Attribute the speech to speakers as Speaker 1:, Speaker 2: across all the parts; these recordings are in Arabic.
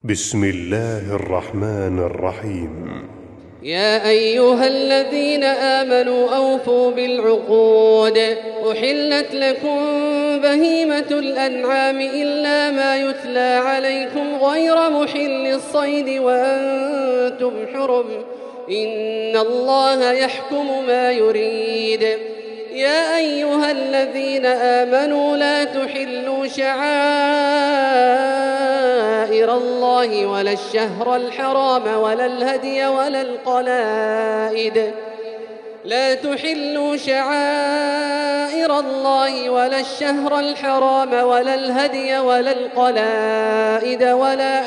Speaker 1: بسم الله الرحمن الرحيم.
Speaker 2: يا أيها الذين آمنوا أوفوا بالعقود. أحلت لكم بهيمة الأنعام إلا ما يتلى عليكم غير محل الصيد وأنتم حرم، إن الله يحكم ما يريد. يا أيها الذين آمنوا لا تحلوا شعائر الله ولا الشهر الحرام ولا الهدي ولا القلائد. لا تحلوا شعائر الله ولا الشهر الحرام ولا الهدي ولا القلائد ولا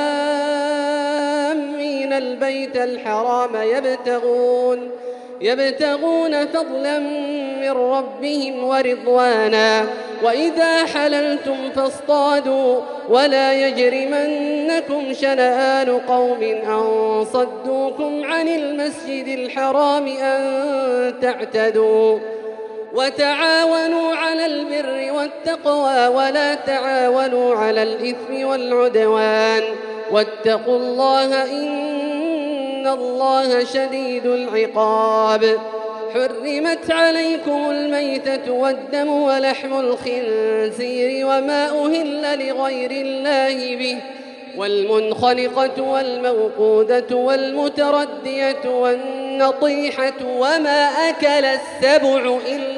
Speaker 2: آمين البيت الحرام يبتغون فضلا من ربهم ورضوانا. وإذا حللتم فاصطادوا ولا يجرمنكم شنآن قوم أن صدوكم عن المسجد الحرام أن تعتدوا. وتعاونوا على البر والتقوى ولا تعاونوا على الإثم والعدوان، واتقوا الله إن الله شديد العقاب. حرمت عليكم الميتة والدم ولحم الخنزير وما أهل لغير الله به، والمنخنقة والموقودة والمتردية والنطيحة وما أكل السبع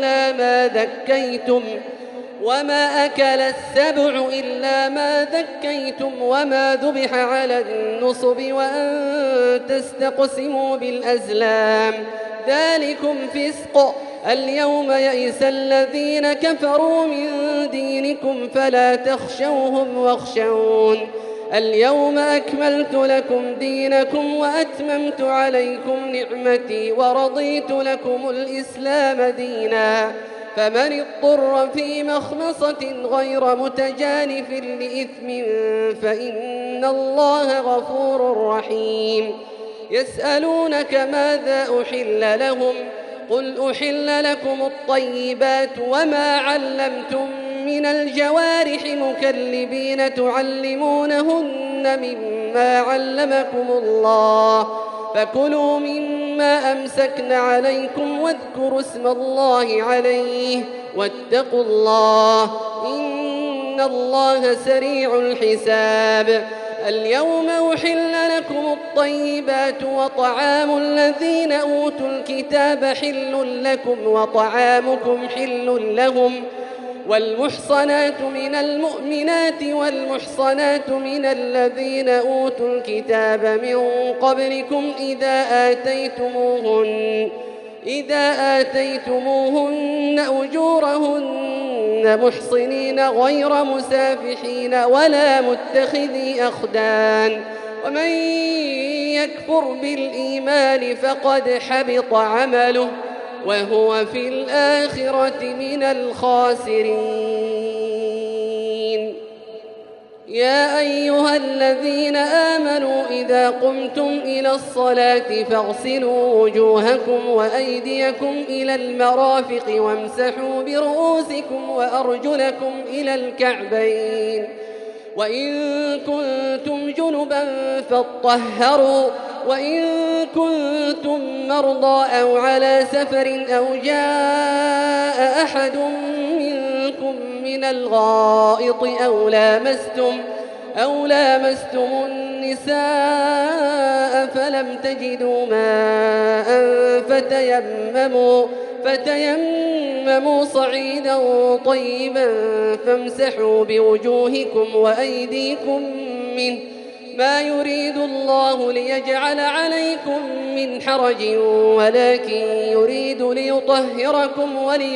Speaker 2: إلا ما ذكيتم وما ذبح على النصب وأن تستقسموا بالأزلام، ذلكم فسق. اليوم يئس الذين كفروا من دينكم فلا تخشوهم واخشون. اليوم أكملت لكم دينكم وأتممت عليكم نعمتي ورضيت لكم الإسلام دينا. فمن اضطر في مخمصة غير متجانف لإثم فإن الله غفور رحيم. يسألونك ماذا أحل لهم؟ قل أحل لكم الطيبات وما علمتم من الجوارح مكلبين تعلمونهن مما علمكم الله، فكلوا مما أمسكن عليكم واذكروا اسم الله عليه واتقوا الله إن الله سريع الحساب. اليوم أحل لكم الطيبات وطعام الذين أوتوا الكتاب حل لكم وطعامكم حل لهم، والمحصنات من المؤمنات والمحصنات من الذين أوتوا الكتاب من قبلكم إذا آتيتموهن أجورهن محصنين غير مسافحين ولا متخذي أخدان. ومن يكفر بالإيمان فقد حبط عمله وهو في الآخرة من الخاسرين. يا أيها الذين آمنوا إذا قمتم إلى الصلاة فاغسلوا وجوهكم وأيديكم إلى المرافق وامسحوا برؤوسكم وأرجلكم إلى الكعبين، وإن كنتم جنبا فاطهروا، وإن كنتم مرضى أو على سفر أو جاء أحد منكم من الغائط أو لامستم النساء فلم تجدوا ماء فتيمموا صعيدا طيبا فامسحوا بوجوهكم وأيديكم منه، ما يريد الله ليجعل عليكم من حرج ولكن يريد ليطهركم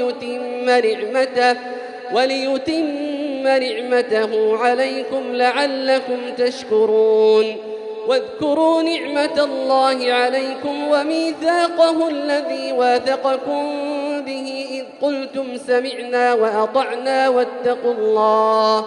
Speaker 2: وليتم نعمته عليكم لعلكم تشكرون. واذكروا نعمة الله عليكم وميثاقه الذي واثقكم به إذ قلتم سمعنا وأطعنا واتقوا الله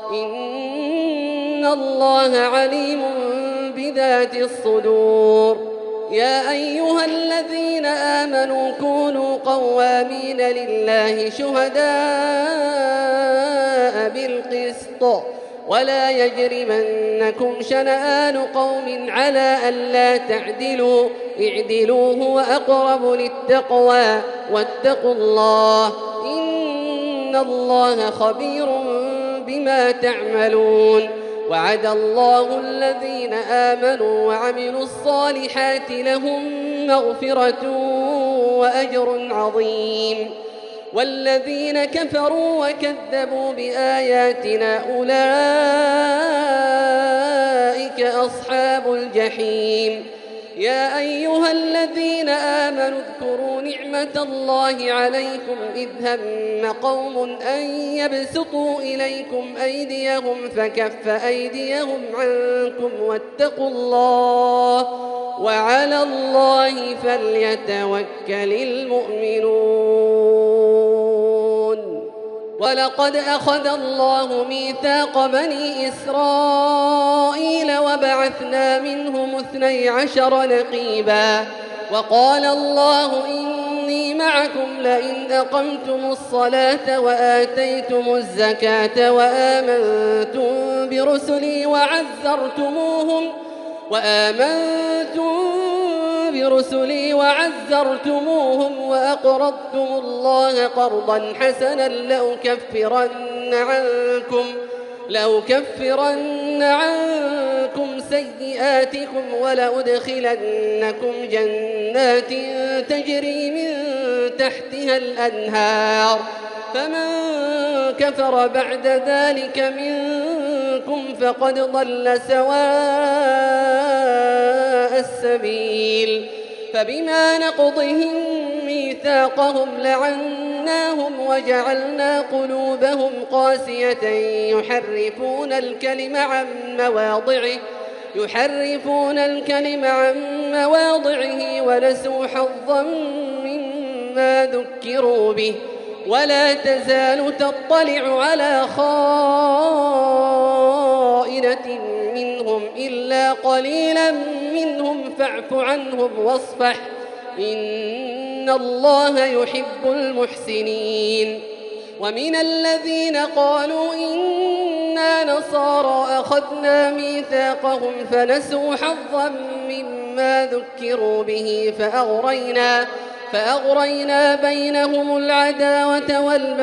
Speaker 2: إن الله عليم بذات الصدور. يا أيها الذين آمنوا كونوا قوامين لله شهداء بالقسط ولا يجرمنكم شنآن قوم على ألا تعدلوا اعدلوا هو أقرب للتقوى واتقوا الله إن الله خبير بما تعملون وعد الله الذين آمنوا وعملوا الصالحات لهم مغفرة وأجر عظيم والذين كفروا وكذبوا بآياتنا أولئك أصحاب الجحيم يا أيها الذين آمنوا اذكروا نعمة الله عليكم إذ هم قوم أن يبسطوا إليكم أيديهم فكف أيديهم عنكم واتقوا الله وعلى الله فليتوكل المؤمنون ولقد أخذ الله ميثاق بني إسرائيل وبعثنا منهم 12 نقيبا وقال الله إني معكم لئن أقمتم الصلاة وآتيتم الزكاة وآمنتم برسلي وعزرتموهم وأقرضتم الله قرضا حسنا لأكفرن عنكم سيئاتكم ولأدخلنكم جنات تجري من تحتها الأنهار فمن كفر بعد ذلك منكم فقد ضل سواء السبيل فبما نقضهم ميثاقهم لعناهم وجعلنا قلوبهم قاسية يحرفون الكلم عن مواضعه ونسوا حظا مما ذكروا به ولا تزال تطلع على خائنة منهم إلا قليلا منهم فاعف عنهم واصفح إن الله يحب المحسنين ومن الذين قالوا إنا نصارى أخذنا ميثاقهم فنسوا حظا مما ذكروا به فأغرينا بينهم العداوة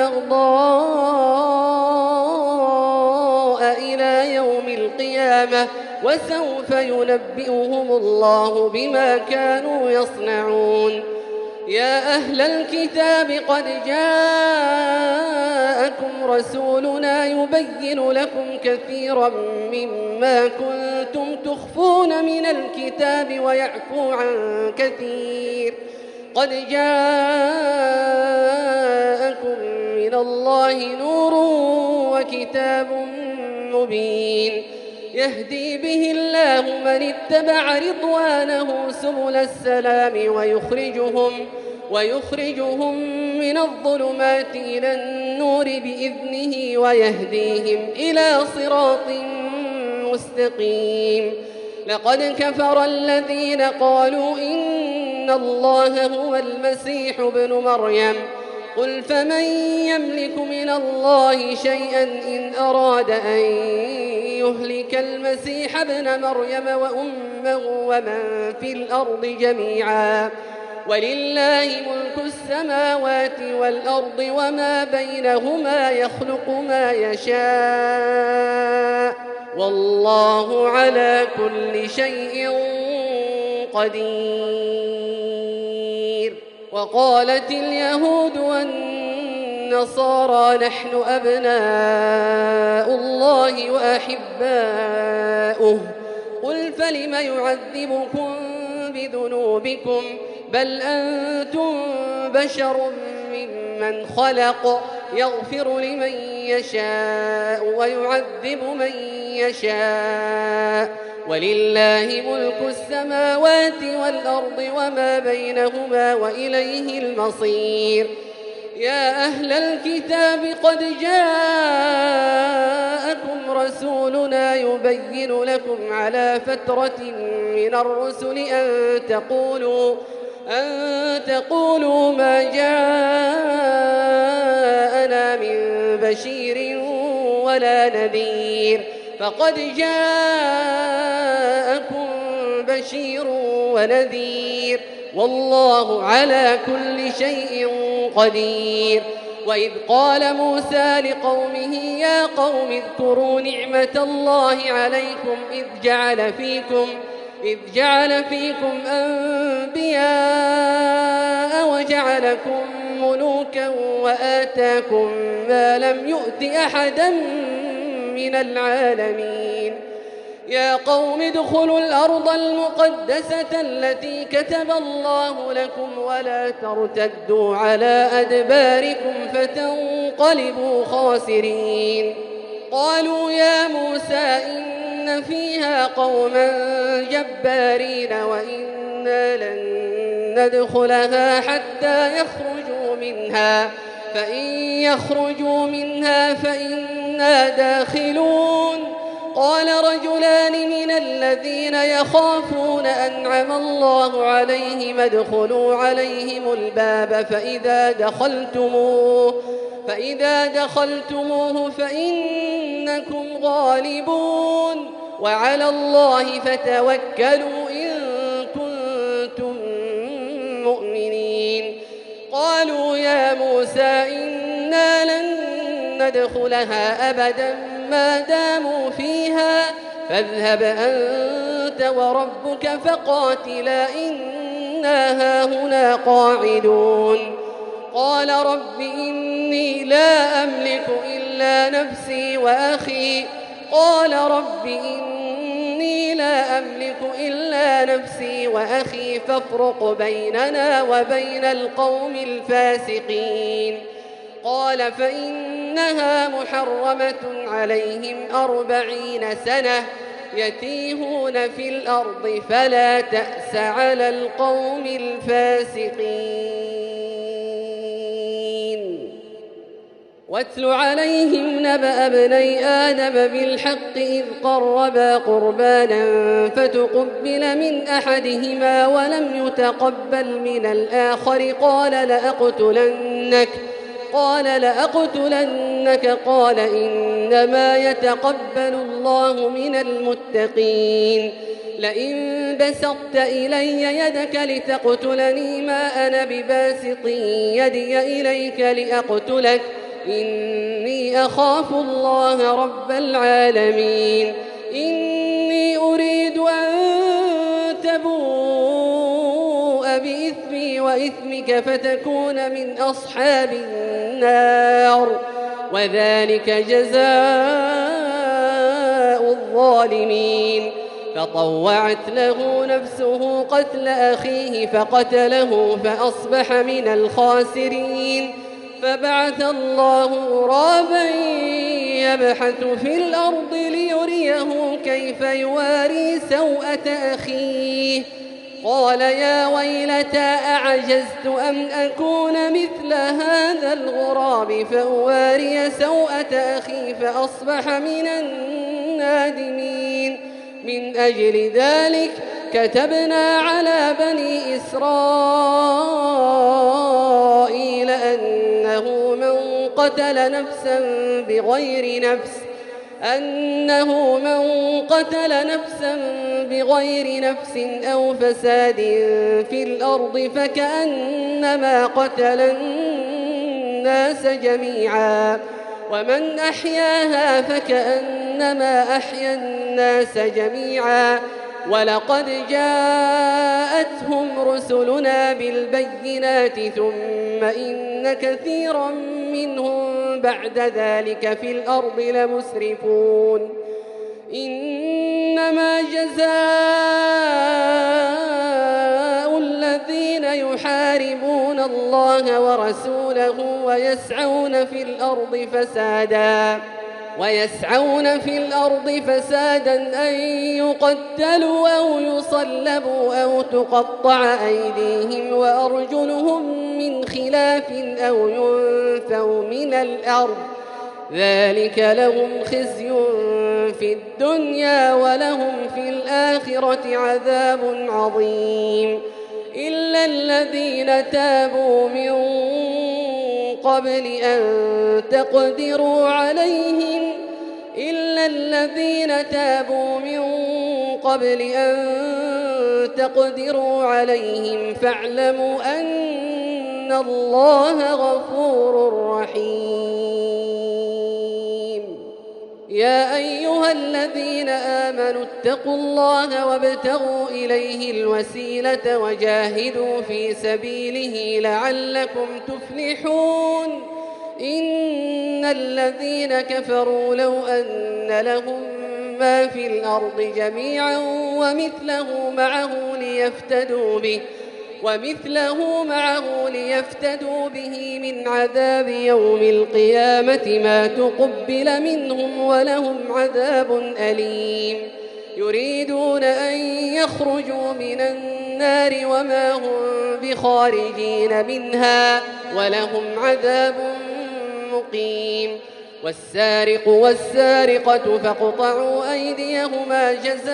Speaker 2: والبغضاء إلى يوم القيامة وسوف ينبئهم الله بما كانوا يصنعون يا أهل الكتاب قد جاءكم رسولنا يبين لكم كثيرا مما كنتم تخفون من الكتاب ويعفو عن كثير قد جاءكم من الله نور وكتاب مبين يهدي به الله من اتبع رضوانه سبل السلام ويخرجهم من الظلمات إلى النور بإذنه ويهديهم إلى صراط مستقيم لقد كفر الذين قالوا إن الله هو المسيح ابن مريم قل فمن يملك من الله شيئا إن أراد أن يهلك المسيح ابن مريم وأمه ومن في الأرض جميعا ولله ملك السماوات والأرض وما بينهما يخلق ما يشاء والله على كل شيء قدير وقالت اليهود والنصارى نحن أبناء الله وأحباؤه قل فلم يعذبكم بذنوبكم بل أنتم بشر ممن خلق يغفر لمن يشاء ويعذب من يشاء ولله ملك السماوات والأرض وما بينهما وإليه المصير يا أهل الكتاب قد جاءكم رسولنا يبين لكم على فترة من الرسل أن تقولوا ما جاءنا من بشير ولا نذير فقد جاءكم بشير ونذير والله على كل شيء قدير. وإذ قال موسى لقومه يا قوم اذكروا نعمة الله عليكم إذ جعل فيكم أنبياء وجعلكم ملوكا وآتاكم ما لم يؤت أحدا من العالمين. يا قوم ادخلوا الأرض المقدسة التي كتب الله لكم ولا ترتدوا على أدباركم فتنقلبوا خاسرين. قالوا يا موسى إن فيها قوما جبارين وإنا لن ندخلها حتى يخرجوا منها فإن يخرجوا منها فإنا داخلون. قال رجلان من الذين يخافون أنعم الله عليهم ادخلوا عليهم الباب فإذا دخلتموه فإنكم غالبون وعلى الله فتوكلوا إن كنتم مؤمنين. قالوا يا موسى إنا لن ندخلها أبدا ما داموا فيها فاذهب أنت وربك فقاتلا إنا هاهنا قاعدون. قال رب إني لا أملك إلا نفسي وأخي فافرق بيننا وبين القوم الفاسقين. قال فإنها محرمة عليهم 40 سنة يتيهون في الأرض فلا تأس على القوم الفاسقين. واتل عليهم نبأ ابني آدم بالحق إذ قربا قربانا فتقبل من أحدهما ولم يتقبل من الآخر قال لأقتلنك قال إنما يتقبل الله من المتقين. لئن بسطت إلي يدك لتقتلني ما أنا بباسط يدي إليك لأقتلك إني أخاف الله رب العالمين. إني أريد أن تبوء بإثمي وإثمك فتكون من أصحاب النار وذلك جزاء الظالمين. فطوعت له نفسه قتل أخيه فقتله فأصبح من الخاسرين. فبعث الله غرابا يبحث في الأرض ليريه كيف يواري سوءة أخيه قال يا ويلتى أعجزت أن أكون مثل هذا الغراب فأواري سوءة أخي فأصبح من النادمين. من أجل ذلك كتبنا على بني إسرائيل أنه من قتل نفسا بغير نفس أو فساد في الأرض فكأنما قتل الناس جميعا ومن أحياها فكأنما أحيا الناس جميعا. ولقد جاءتهم رسلنا بالبينات ثم إن كثيرا منهم بعد ذلك في الأرض لمسرفون. إنما جزاء الذين يحاربون الله ورسوله ويسعون في الأرض فسادا أن يقتلوا أو يصلبوا أو تقطع أيديهم وأرجلهم من خلاف أو ينفوا من الأرض ذلك لهم خزي في الدنيا ولهم في الآخرة عذاب عظيم. إلا الذين تابوا من قبل أن تقدروا عليهم إلا الذين تابوا من قبل أن تقدروا عليهم فاعلموا أن الله غفور رحيم. يا أيها الذين آمنوا اتقوا الله وابتغوا إليه الوسيلة وجاهدوا في سبيله لعلكم تفلحون. إن الذين كفروا لو أن لهم ما في الأرض جميعا ومثله معه ليفتدوا به من عذاب يوم القيامة ما تقبل منهم ولهم عذاب أليم. يريدون أن يخرجوا من النار وما هم بخارجين منها ولهم عذاب مقيم. والسارق والسارقة فاقطعوا أيديهما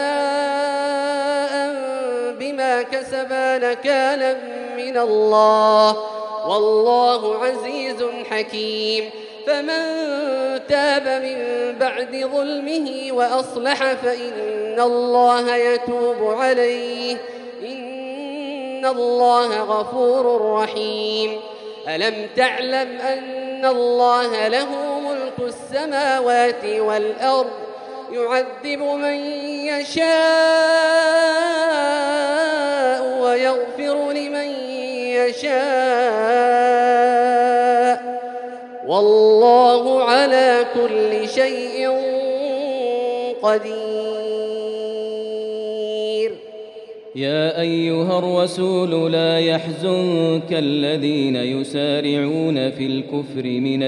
Speaker 2: جزاء بما كسبا نكالا من الله والله عزيز حكيم. فمن تاب من بعد ظلمه وأصلح فإن الله يتوب عليه إن الله غفور رحيم. ألم تعلم أن الله له ملك السماوات والأرض يعذب من يشاء ويغفر لمن يشاء والله على كل شيء قدير.
Speaker 3: يا أيها الرسول لا يحزنك الذين يسارعون في الكفر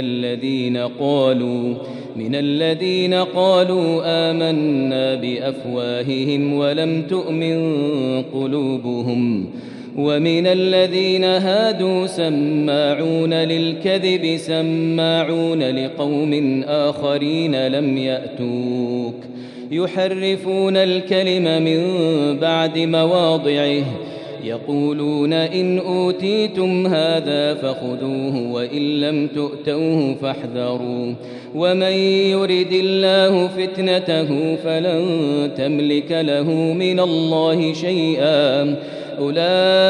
Speaker 3: من الذين قالوا آمنا بأفواههم ولم تؤمن قلوبهم ومن الذين هادوا سماعون للكذب سماعون لقوم آخرين لم يأتوك يحرفون الكلم من بعد مواضعه يقولون إن أوتيتم هذا فخذوه وإن لم تؤتوه فاحذروا ومن يرد الله فتنته فلن تملك له من الله شيئا أولئك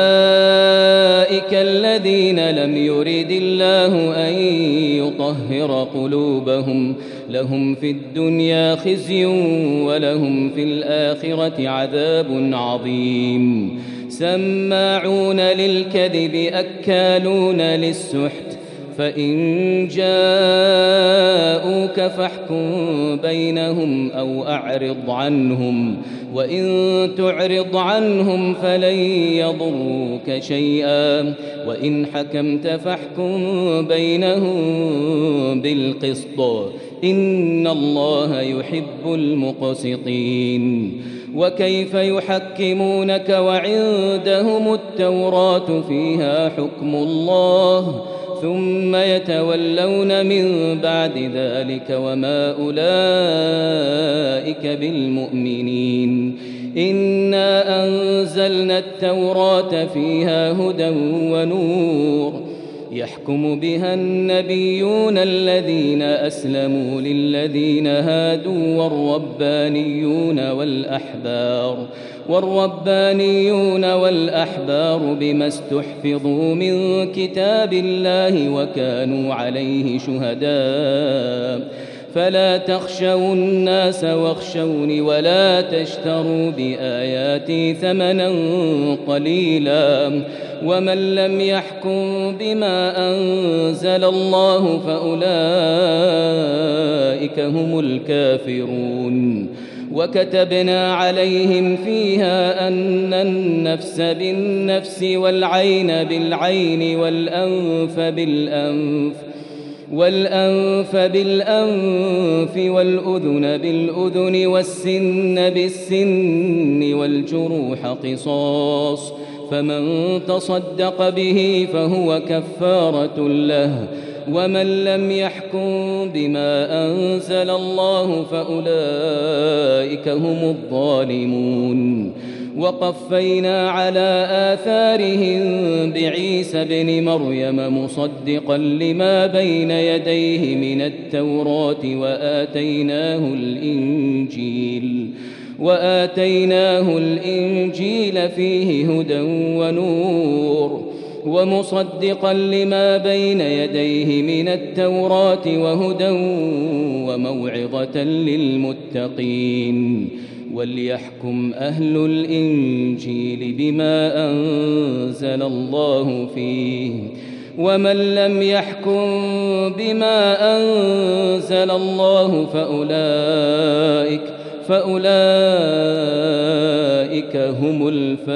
Speaker 3: الذين لم يرد الله أن يطهر قلوبهم لهم في الدنيا خزي ولهم في الآخرة عذاب عظيم. سماعون للكذب أكالون للسحت فإن جاءوك فاحكم بينهم أو أعرض عنهم وإن تعرض عنهم فلن يضروك شيئا وإن حكمت فاحكم بينهم بالقسط إن الله يحب المقسطين. وكيف يحكمونك وعندهم التوراة فيها حكم الله ثم يتولون من بعد ذلك وما أولئك بالمؤمنين. إنا أنزلنا التوراة فيها هدى ونور يحكم بها النبيون الذين أسلموا للذين هادوا والربانيون والأحبار بما استحفظوا من كتاب الله وكانوا عليه شهداء فلا تخشوا الناس واخشوني ولا تشتروا بآياتي ثمنا قليلا ومن لم يحكم بما أنزل الله فأولئك هم الكافرون. وكتبنا عليهم فيها أن النفس بالنفس والعين بالعين والأنف بالأنف والأذن بالأذن والسن بالسن والجروح قصاص فمن تصدق به فهو كفارة له ومن لم يحكم بما أنزل الله فأولئك هم الظالمون. وقفينا على آثارهم بعيسى ابن مريم مصدقا لما بين يديه من التوراة وآتيناه الإنجيل فيه هدى ونور ومصدقا لما بين يديه من التوراة وهدى وموعظة للمتقين وليحكم أهل الإنجيل بما أنزل الله فيه ومن لم يحكم بما أنزل الله فأولئك هم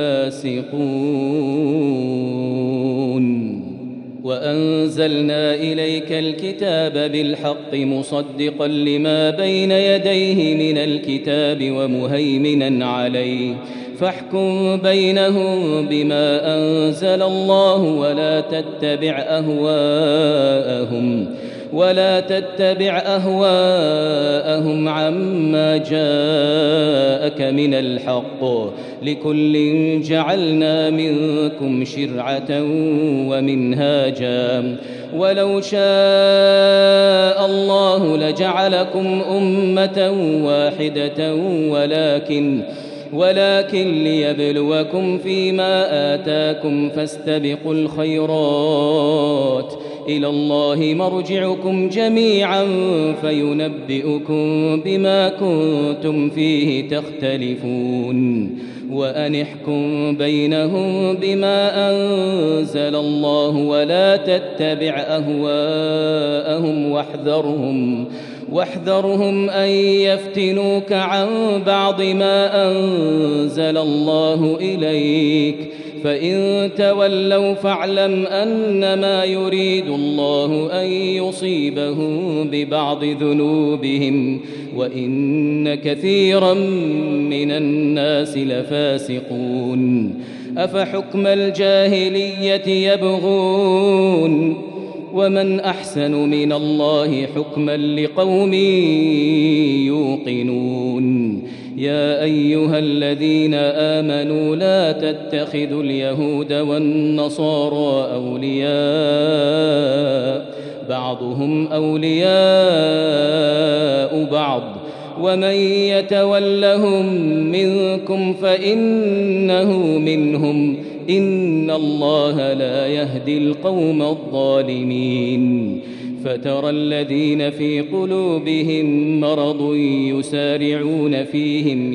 Speaker 3: الفاسقون وأنزلنا إليك الكتاب بالحق مصدقا لما بين يديه من الكتاب ومهيمنا عليه فاحكم بينهم بما أنزل الله ولا تتبع أهواءهم عما جاءك من الحق لكل جعلنا منكم شرعة ومنهاجا ولو شاء الله لجعلكم أمة واحدة ولكن ليبلوكم فيما آتاكم فاستبقوا الخيرات إلى الله مرجعكم جميعا فينبئكم بما كنتم فيه تختلفون وأن احكم بينهم بما أنزل الله ولا تتبع أهواءهم واحذرهم أن يفتنوك عن بعض ما أنزل الله إليك فإن تولوا فاعلم أنما يريد الله أن يصيبهم ببعض ذنوبهم وإن كثيرا من الناس لفاسقون أفحكم الجاهلية يبغون ومن أحسن من الله حكما لقوم يوقنون يا أيها الذين آمنوا لا تتخذوا اليهود والنصارى أولياء بعضهم أولياء بعض ومن يتولهم منكم فإنه منهم إن الله لا يهدي القوم الظالمين فترى الذين في قلوبهم مرض يسارعون فيهم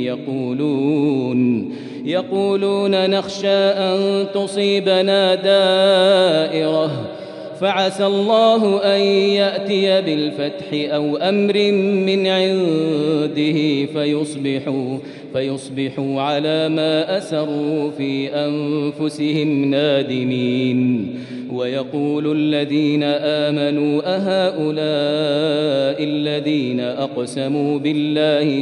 Speaker 3: يقولون نخشى أن تصيبنا دائرة فعسى الله أن يأتي بالفتح أو أمر من عنده فيصبحوا على ما أسروا في أنفسهم نادمين ويقول الذين آمنوا أهؤلاء الذين أقسموا بالله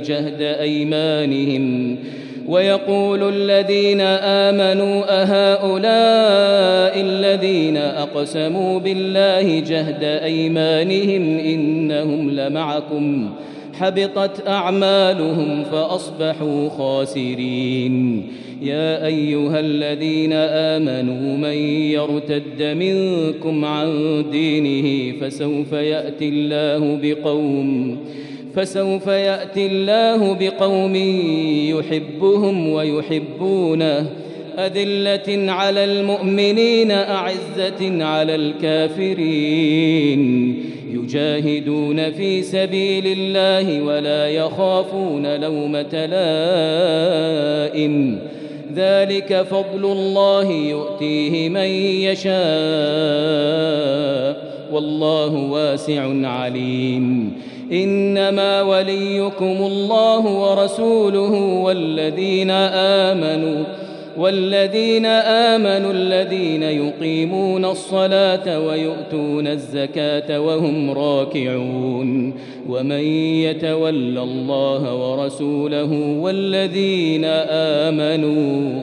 Speaker 3: جهد أيمانهم إنهم لمعكم حبطت أعمالهم فأصبحوا خاسرين يا أيها الذين آمنوا من يرتد منكم عن دينه فسوف يأتي الله بقوم يحبهم ويحبونه أذلة على المؤمنين أعزة على الكافرين يجاهدون في سبيل الله ولا يخافون لومة لائم ذلك فضل الله يؤتيه من يشاء والله واسع عليم إنما وليكم الله ورسوله والذين آمنوا الذين يقيمون الصلاة ويؤتون الزكاة وهم راكعون ومن يتول الله ورسوله والذين آمنوا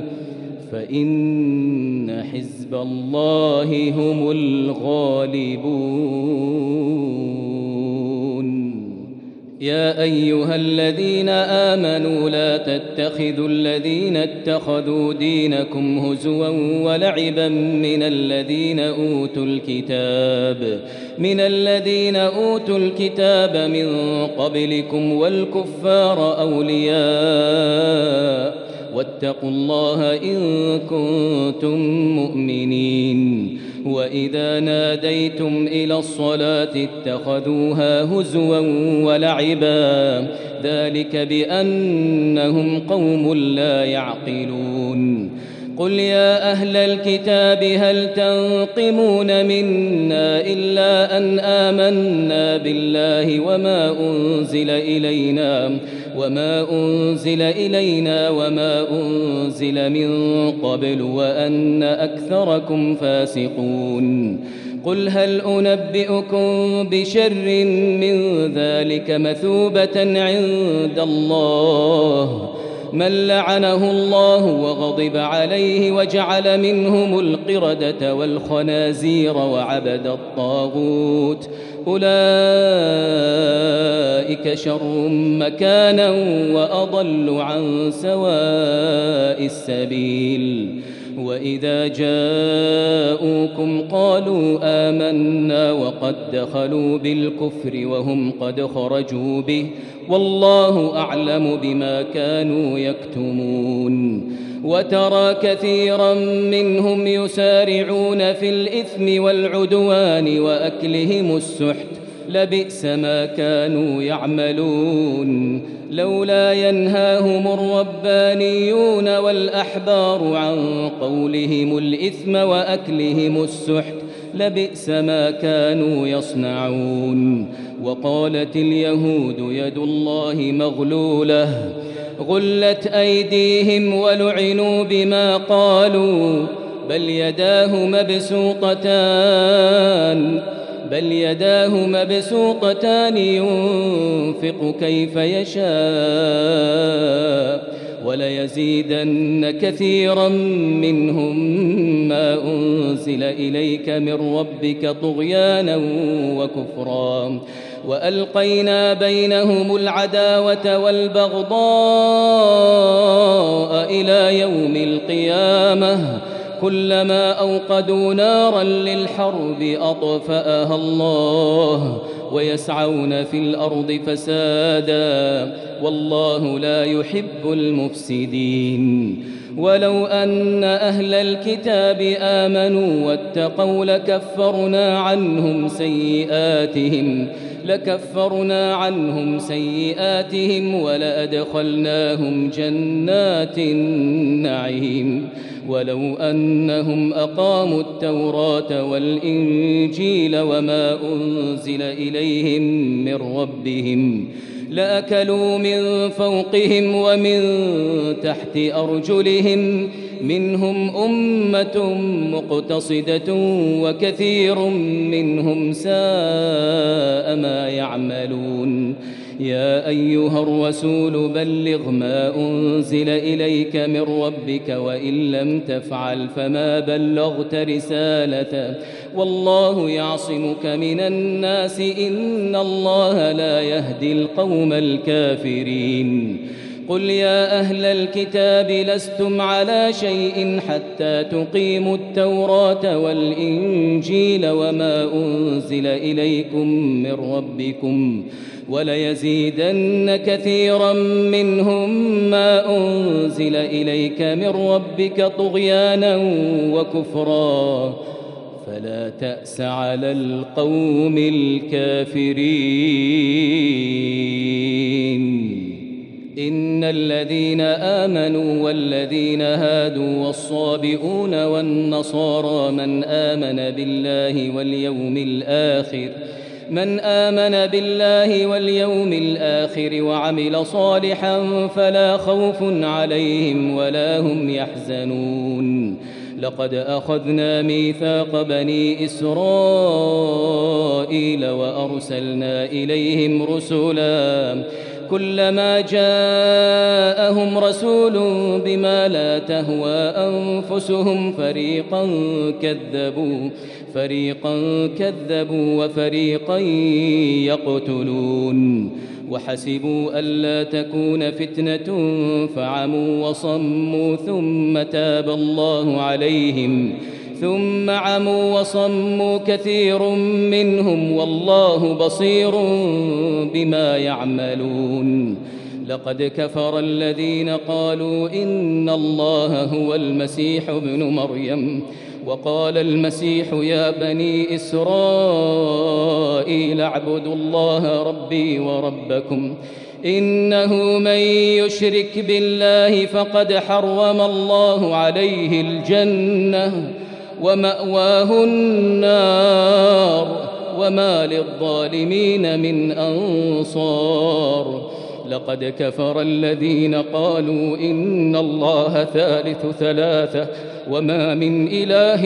Speaker 3: فإن حزب الله هم الغالبون يا أيها الذين آمنوا لا تتخذوا الذين اتخذوا دينكم هزوا ولعبا من الذين أوتوا الكتاب من قبلكم والكفار أولياء واتقوا الله إن كنتم مؤمنين. وإذا ناديتم إلى الصلاة اتخذوها هزوا ولعبا ذلك بأنهم قوم لا يعقلون. قل يا أهل الكتاب هل تنقمون منا إلا أن آمنا بالله وما أنزل إلينا وما أنزل من قبل وأن أكثركم فاسقون. قل هل أنبئكم بشر من ذلك مثوبة عند الله من لعنه الله وغضب عليه وجعل منهم القردة والخنازير وعبد الطاغوت أولئك شر مكانا وأضل عن سواء السبيل. وإذا جاءوكم قالوا آمنا وقد دخلوا بالكفر وهم قد خرجوا به والله أعلم بما كانوا يكتمون. وترى كثيرا منهم يسارعون في الإثم والعدوان وأكلهم السحت لبئس ما كانوا يعملون. لولا ينهاهم الربانيون والأحبار عن قولهم الإثم وأكلهم السحت لبئس ما كانوا يصنعون. وقالت اليهود يد الله مغلولة غلت أيديهم ولعنوا بما قالوا بل يداه مبسوطتان ينفق كيف يشاء وليزيدن كثيرا منهم ما أنزل إليك من ربك طغيانا وكفرا وألقينا بينهم العداوة والبغضاء إلى يوم القيامة كلما أوقدوا نارا للحرب أطفأها الله ويسعون في الأرض فسادا والله لا يحب المفسدين. ولو أن أهل الكتاب آمنوا واتقوا لكفرنا عنهم سيئاتهم ولأدخلناهم جنات النعيم. ولو أنهم أقاموا التوراة والإنجيل وما أنزل إليهم من ربهم لأكلوا من فوقهم ومن تحت أرجلهم منهم أمة مقتصدة وكثير منهم ساء ما يعملون. يا أيها الرسول بلغ ما أنزل إليك من ربك وإن لم تفعل فما بلغت رسالته والله يعصمك من الناس إن الله لا يهدي القوم الكافرين. قل يا أهل الكتاب لستم على شيء حتى تقيموا التوراة والإنجيل وما أنزل إليكم من ربكم وليزيدن كثيرا منهم ما أنزل إليك من ربك طغيانا وكفرا فلا تأس على القوم الكافرين. إن الذين آمنوا والذين هادوا والصابئون والنصارى من آمن بالله واليوم الآخر وعمل صالحا فلا خوف عليهم ولا هم يحزنون. لقد أخذنا ميثاق بني إسرائيل وأرسلنا إليهم رسلا كلما جاءهم رسول بما لا تهوى أنفسهم فريقا كذبوا وفريقا يقتلون. وحسبوا ألا تكون فتنة فعموا وصموا ثم عموا وصموا كثير منهم والله بصير بما يعملون. لقد كفر الذين قالوا إن الله هو المسيح ابن مريم وقال المسيح يا بني إسرائيل اعبدوا الله ربي وربكم إنه من يشرك بالله فقد حرم الله عليه الجنة ومأواه النار وما للظالمين من أنصار. لقد كفر الذين قالوا إن الله ثالث ثلاثة وما من إله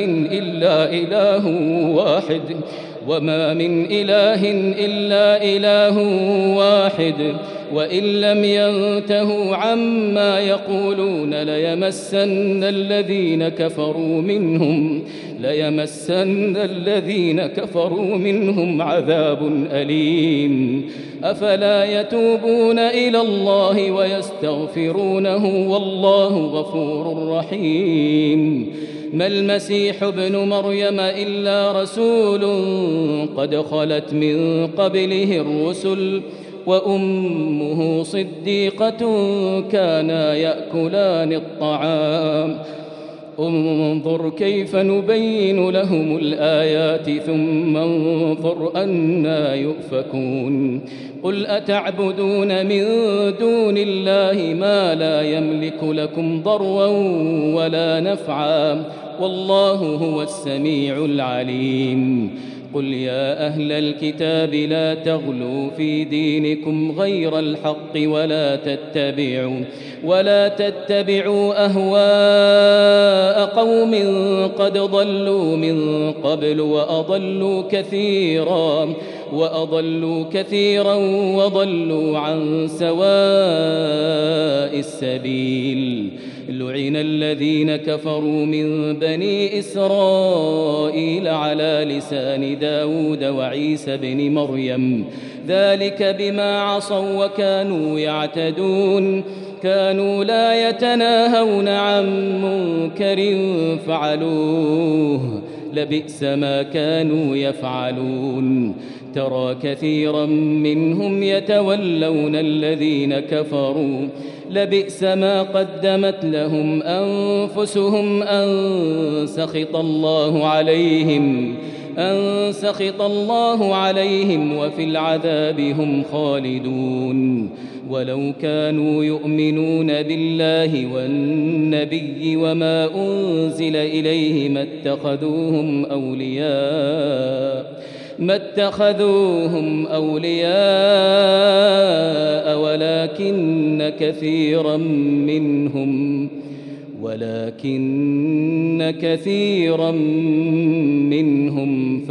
Speaker 3: إلا إله واحد وإن لم ينتهوا عما يقولون ليمسن الذين كفروا منهم عذاب أليم. أفلا يتوبون إلى الله ويستغفرونه والله غفور رحيم. ما المسيح ابن مريم إلا رسول قد خلت من قبله الرسل وأمه صديقة كانا يأكلان الطعام انظر كيف نبين لهم الآيات ثم انظر أنى يؤفكون. قل أتعبدون من دون الله ما لا يملك لكم ضرا ولا نفعا والله هو السميع العليم. قل يا أهل الكتاب لا تغلوا في دينكم غير الحق ولا تتبعوا أهواء قوم قد ضلوا من قبل وأضلوا كثيرا وضلوا عن سواء السبيل. لعن الذين كفروا من بني إسرائيل على لسان داود وعيسى بن مريم ذلك بما عصوا وكانوا يعتدون. كانوا لا يتناهون عن منكر فعلوه لبئس ما كانوا يفعلون. ترى كثيرا منهم يتولون الذين كفروا لبئس ما قدمت لهم أنفسهم أن سخط الله عليهم وفي العذاب هم خالدون. ولو كانوا يؤمنون بالله والنبي وما أنزل إليه ما اتخذوهم أولياء ولكن كثيرا منهم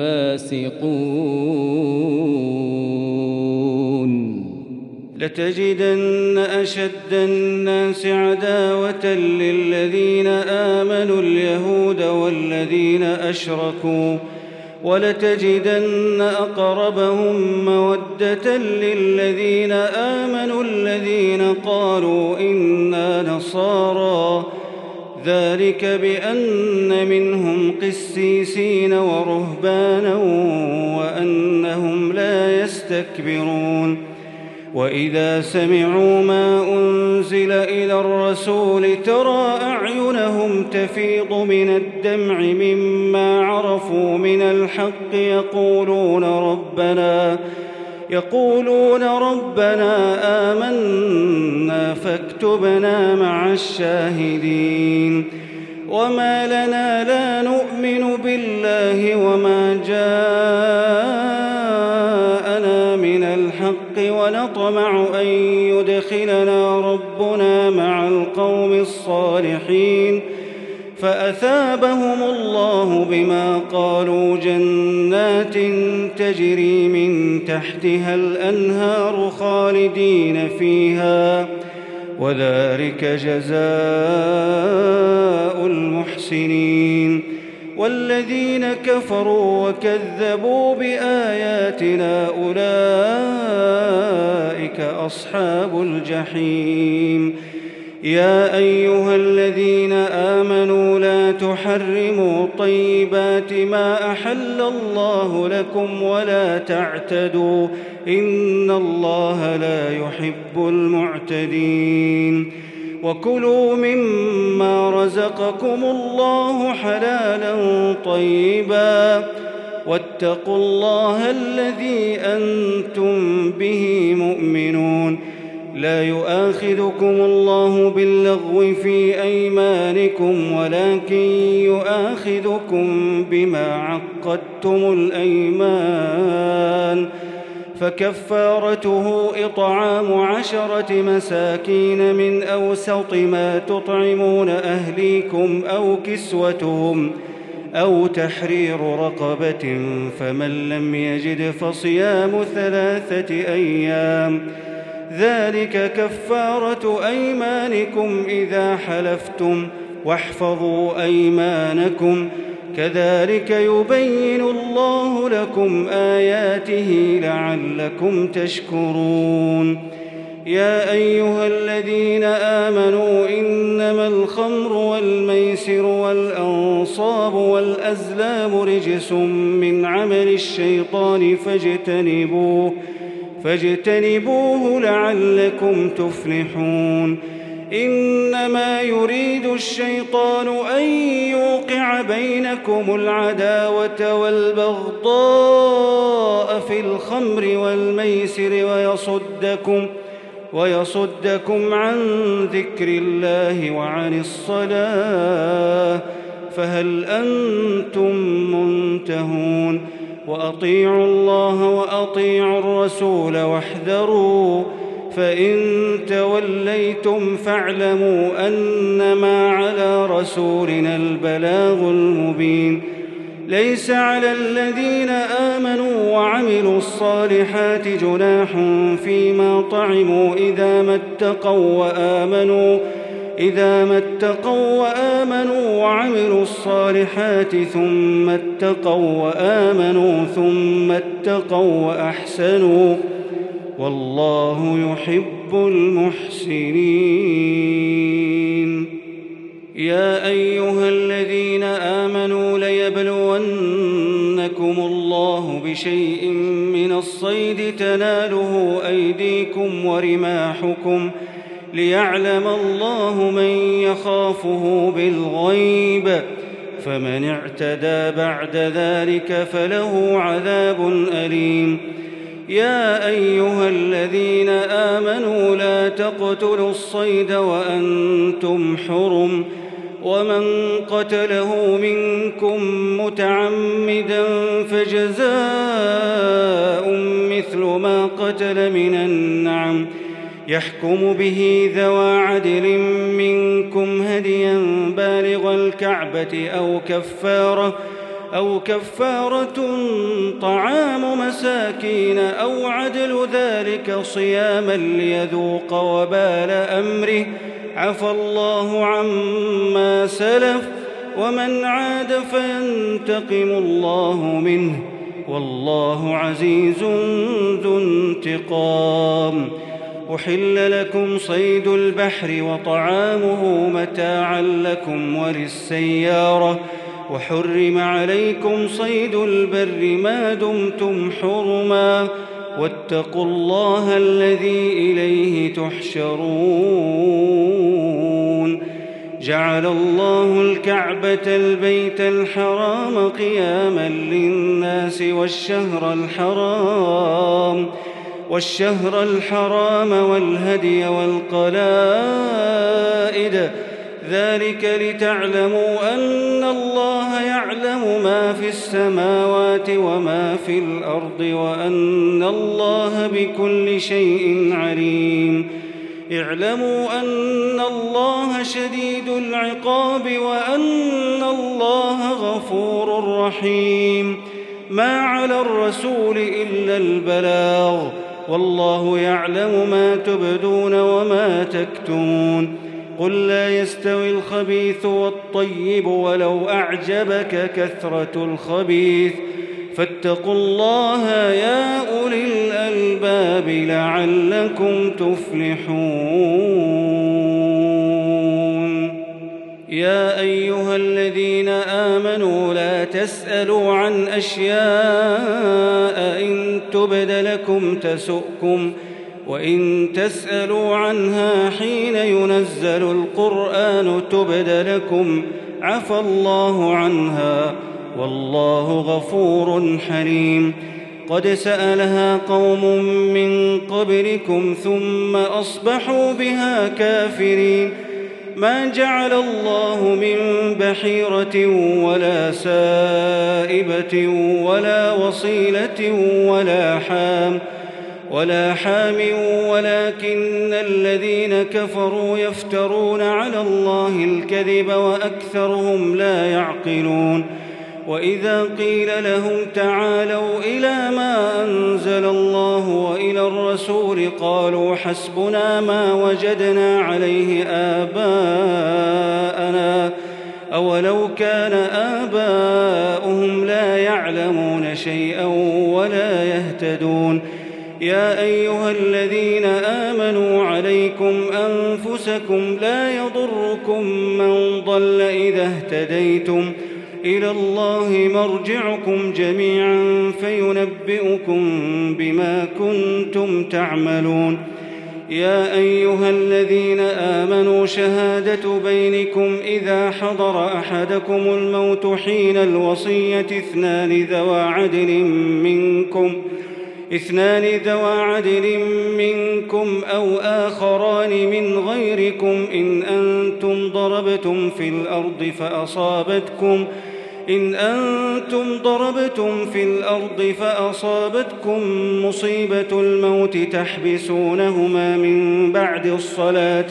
Speaker 3: فاسقون.
Speaker 4: لتجدن أشد الناس عداوة للذين آمنوا اليهود والذين أشركوا ولتجدن أقربهم مودة للذين آمنوا الذين قالوا إنا نصارى ذلك بأن منهم قسيسين ورهبانا وأنهم لا يستكبرون. وإذا سمعوا ما أنزل إلى الرسول ترى أعينهم تفيض من الدمع مما عرفوا من الحق يقولون ربنا آمنا فاكتبنا مع الشاهدين. وما لنا لا نؤمن بالله وما جاءنا من الحق ونطمع أن يدخلنا ربنا مع القوم الصالحين فأثابهم الله بما قالوا جنات تجري من تحتها الأنهار خالدين فيها وذلك جزاء المحسنين. والذين كفروا وكذبوا بآياتنا أولئك أصحاب الجحيم. يا أيها الذين آمنوا لا تحرموا طيبات ما أحل الله لكم ولا تعتدوا إن الله لا يحب المعتدين. وكلوا مما رزقكم الله حلالا طيبا واتقوا الله الذي أنتم به مؤمنون. لا يؤاخذكم الله باللغو في أيمانكم ولكن يؤاخذكم بما عقدتم الأيمان، فكفارته إطعام 10 مساكين من أوسط ما تطعمون أهليكم أو كسوتهم أو تحرير رقبة، فمن لم يجد فصيام 3 أيام، ذلك كفارة أيمانكم إذا حلفتم، واحفظوا أيمانكم، كذلك يبين الله لكم آياته لعلكم تشكرون. يا أيها الذين آمنوا إنما الخمر والميسر والأنصاب والأزلام رجس من عمل الشيطان فاجتنبوه لعلكم تفلحون. إنما يريد الشيطان أن يوقع بينكم العداوة والبغضاء في الخمر والميسر ويصدكم عن ذكر الله وعن الصلاة، فهل أنتم منتهون؟ وأطيعوا الله وأطيعوا الرسول واحذروا، فإن توليتم فاعلموا أنما على رسولنا البلاغ المبين. ليس على الذين آمنوا وعملوا الصالحات جناح فيما طعموا إذا ما اتقوا وآمنوا وعملوا الصالحات ثم اتقوا وأحسنوا، والله يحب المحسنين. يا أيها الذين آمنوا ليبلونكم الله بشيء من الصيد تناله أيديكم ورماحكم ليعلم الله من يخافه بالغيب، فمن اعتدى بعد ذلك فله عذاب أليم. يا أيها الذين آمنوا لا تقتلوا الصيد وأنتم حرم، ومن قتله منكم متعمدا فجزاء مثل ما قتل من النعم، يحكم به ذوى عدل منكم هديا بالغ الكعبة أو كفارة طعام مساكين أو عدل ذلك صياما ليذوق وبال أمره، عفى الله عما سلف، ومن عاد فينتقم الله منه، والله عزيز ذو انتقام. أحل لكم صيد البحر وطعامه متاعا لكم وللسيارة، وحرم عليكم صيد البر ما دمتم حرما، واتقوا الله الذي إليه تحشرون. جعل الله الكعبة البيت الحرام قياما للناس والشهر الحرام والهدي والقلائد، ذلك لتعلموا أن الله يعلم ما في السماوات وما في الأرض، وأن الله بكل شيء عليم. اعلموا أن الله شديد العقاب وأن الله غفور رحيم. ما على الرسول إلا البلاغ، والله يعلم ما تبدون وما تكتمون. قل لا يستوي الخبيث والطيب ولو أعجبك كثرة الخبيث فاتقوا الله يا أولي الألباب لعلكم تفلحون. يا أيها الذين آمنوا لا تسألوا عن أشياء إن تبد لكم تسؤكم وإن تسألوا عنها حين ينزل القرآن تبد لكم عفى الله عنها والله غفور حليم. قد سألها قوم من قبلكم ثم أصبحوا بها كافرين. ما جعل الله من بحيرة ولا سائبة ولا وصيلة ولا حام ولكن الذين كفروا يفترون على الله الكذب وأكثرهم لا يعقلون. وإذا قيل لهم تعالوا إلى ما أنزل الله وإلى الرسول قالوا حسبنا ما وجدنا عليه آباءنا أولو كان آباؤهم لا يعلمون شيئا ولا يهتدون. يا أيها الذين آمنوا عليكم أنفسكم لا يضركم من ضل إذا اهتديتم إلى الله مرجعكم جميعا فينبئكم بما كنتم تعملون. يا أيها الذين آمنوا شهادة بينكم إذا حضر أحدكم الموت حين الوصية اثنان ذوى عدل منكم أو آخران من غيركم إن أنتم ضربتم في الأرض فأصابتكم مصيبة الموت تحبسونهما من بعد الصلاة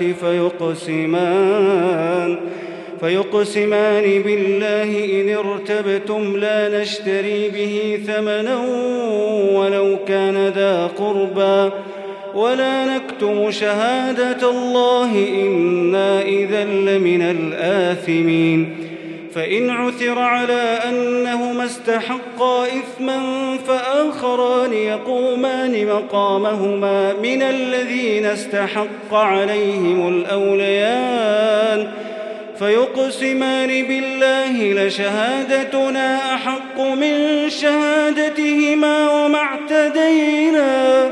Speaker 4: فيقسمان بالله إن ارتبتم لا نشتري به ثمنا ولو كان ذا قربى ولا نكتم شهادة الله إنا إذا لمن الآثمين. فإن عثر على أنهما استحقا إثما فآخران يقومان مقامهما من الذين استحق عليهم الأوليان فيقسمان بالله لشهادتنا أحق من شهادتهما وما اعتدينا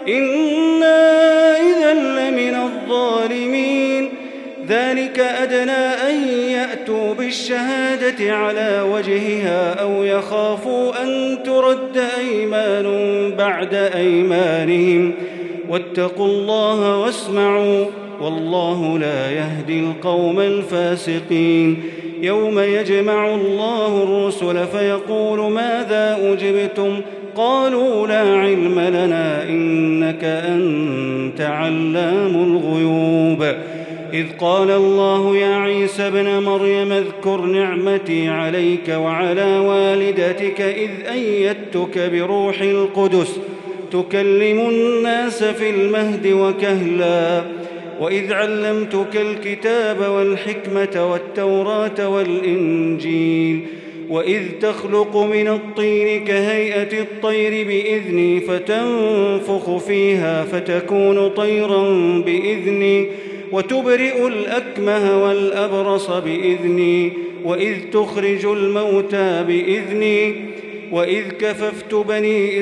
Speaker 4: إنا إذا لمن الظالمين. ذلك أدنى أن يأتوا بالشهادة على وجهها أو يخافوا أن ترد أيمان بعد أيمانهم واتقوا الله واسمعوا والله لا يهدي القوم الفاسقين. يوم يجمع الله الرسل فيقول ماذا أجبتم قالوا لا علم لنا إنك أنت علام الغيوب. إذ قال الله يا عيسى ابن مريم اذكر نعمتي عليك وعلى والدتك إذ أيدتك بروح القدس تكلم الناس في المهد وكهلا وإذ علمتك الكتاب والحكمة والتوراة والإنجيل وإذ تخلق من الطين كهيئة الطير بإذني فتنفخ فيها فتكون طيرا بإذني وتبرئ الأكمه والأبرص بإذني وإذ تخرج الموتى بإذني وإذ كففت بني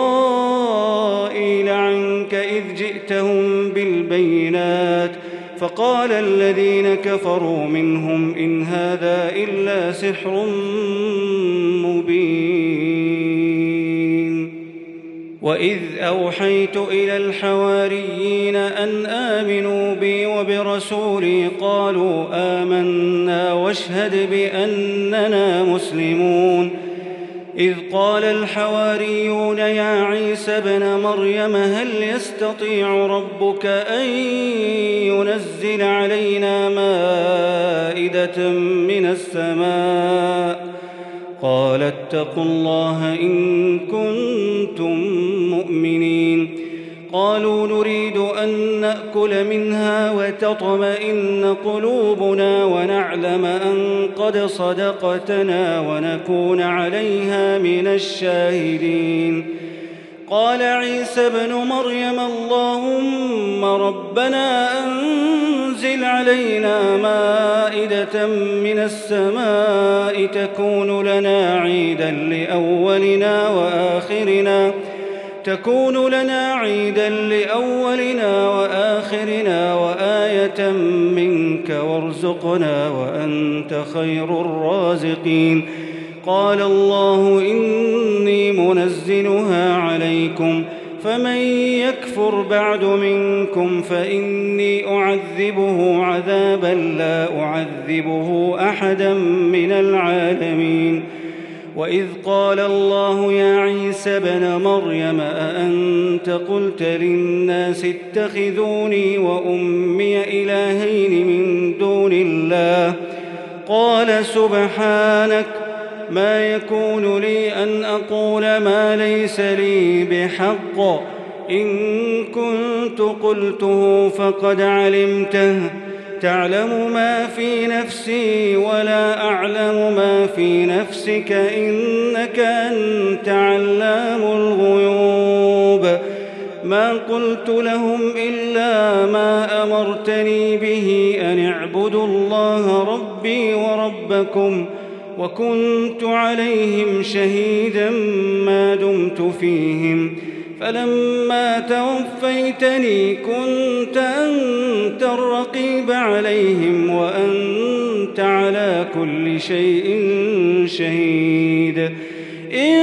Speaker 4: إسرائيل عنك إذ جئتهم بالبينات فقال الذين كفروا منهم إن هذا إلا سحر مبين. وإذ أوحيت إلى الحواريين أن آمنوا بي وبرسولي قالوا آمنا واشهد بأننا مسلمون. إذ قال الحواريون يا عيسى ابن مريم هل يستطيع ربك أن ينزل علينا مائدة من السماء قال اتقوا الله إن كنتم مؤمنين. قالوا نريد أن نأكل منها وتطمئن قلوبنا ونعلم أن قد صدقتنا ونكون عليها من الشاهدين. قال عيسى ابن مريم اللهم ربنا أنزل علينا مائدة من السماء تكون لنا عيدا لأولنا وآخرنا وآية منك وارزقنا وأنت خير الرازقين. قال الله إني منزلها عليكم فمن يكفر بعد منكم فإني أعذبه عذابا لا أعذبه أحدا من العالمين. وإذ قال الله يا عيسى ابن مريم أأنت قلت للناس اتخذوني وأمي إلهين من دون الله؟ قال سبحانك ما يكون لي أن أقول ما ليس لي بحق إن كنت قلته فقد علمته تعلم ما في نفسي ولا أعلم ما في نفسك إنك أنت علام الغيوب. ما قلت لهم إلا ما أمرتني به أن اعبدوا الله ربي وربكم وكنت عليهم شهيدا ما دمت فيهم فلما توفيتني كنت أنت الرقيب عليهم وأنت على كل شيء شهيد. إن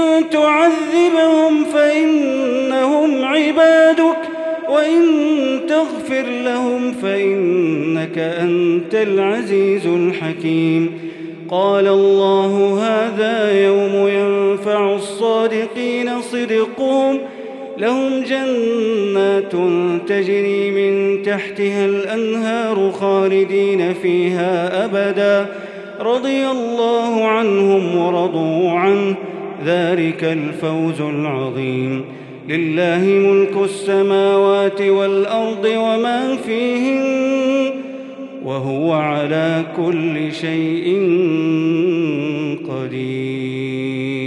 Speaker 4: تعذبهم فإنهم عبادك وإن تغفر لهم فإنك أنت العزيز الحكيم. قال الله هذا يوم ينفع الصادقين صدقهم لهم جنات تجري من تحتها الأنهار خالدين فيها أبدا رضي الله عنهم ورضوا عنه ذلك الفوز العظيم. لله ملك السماوات والأرض وما فيهن وهو على كل شيء قدير.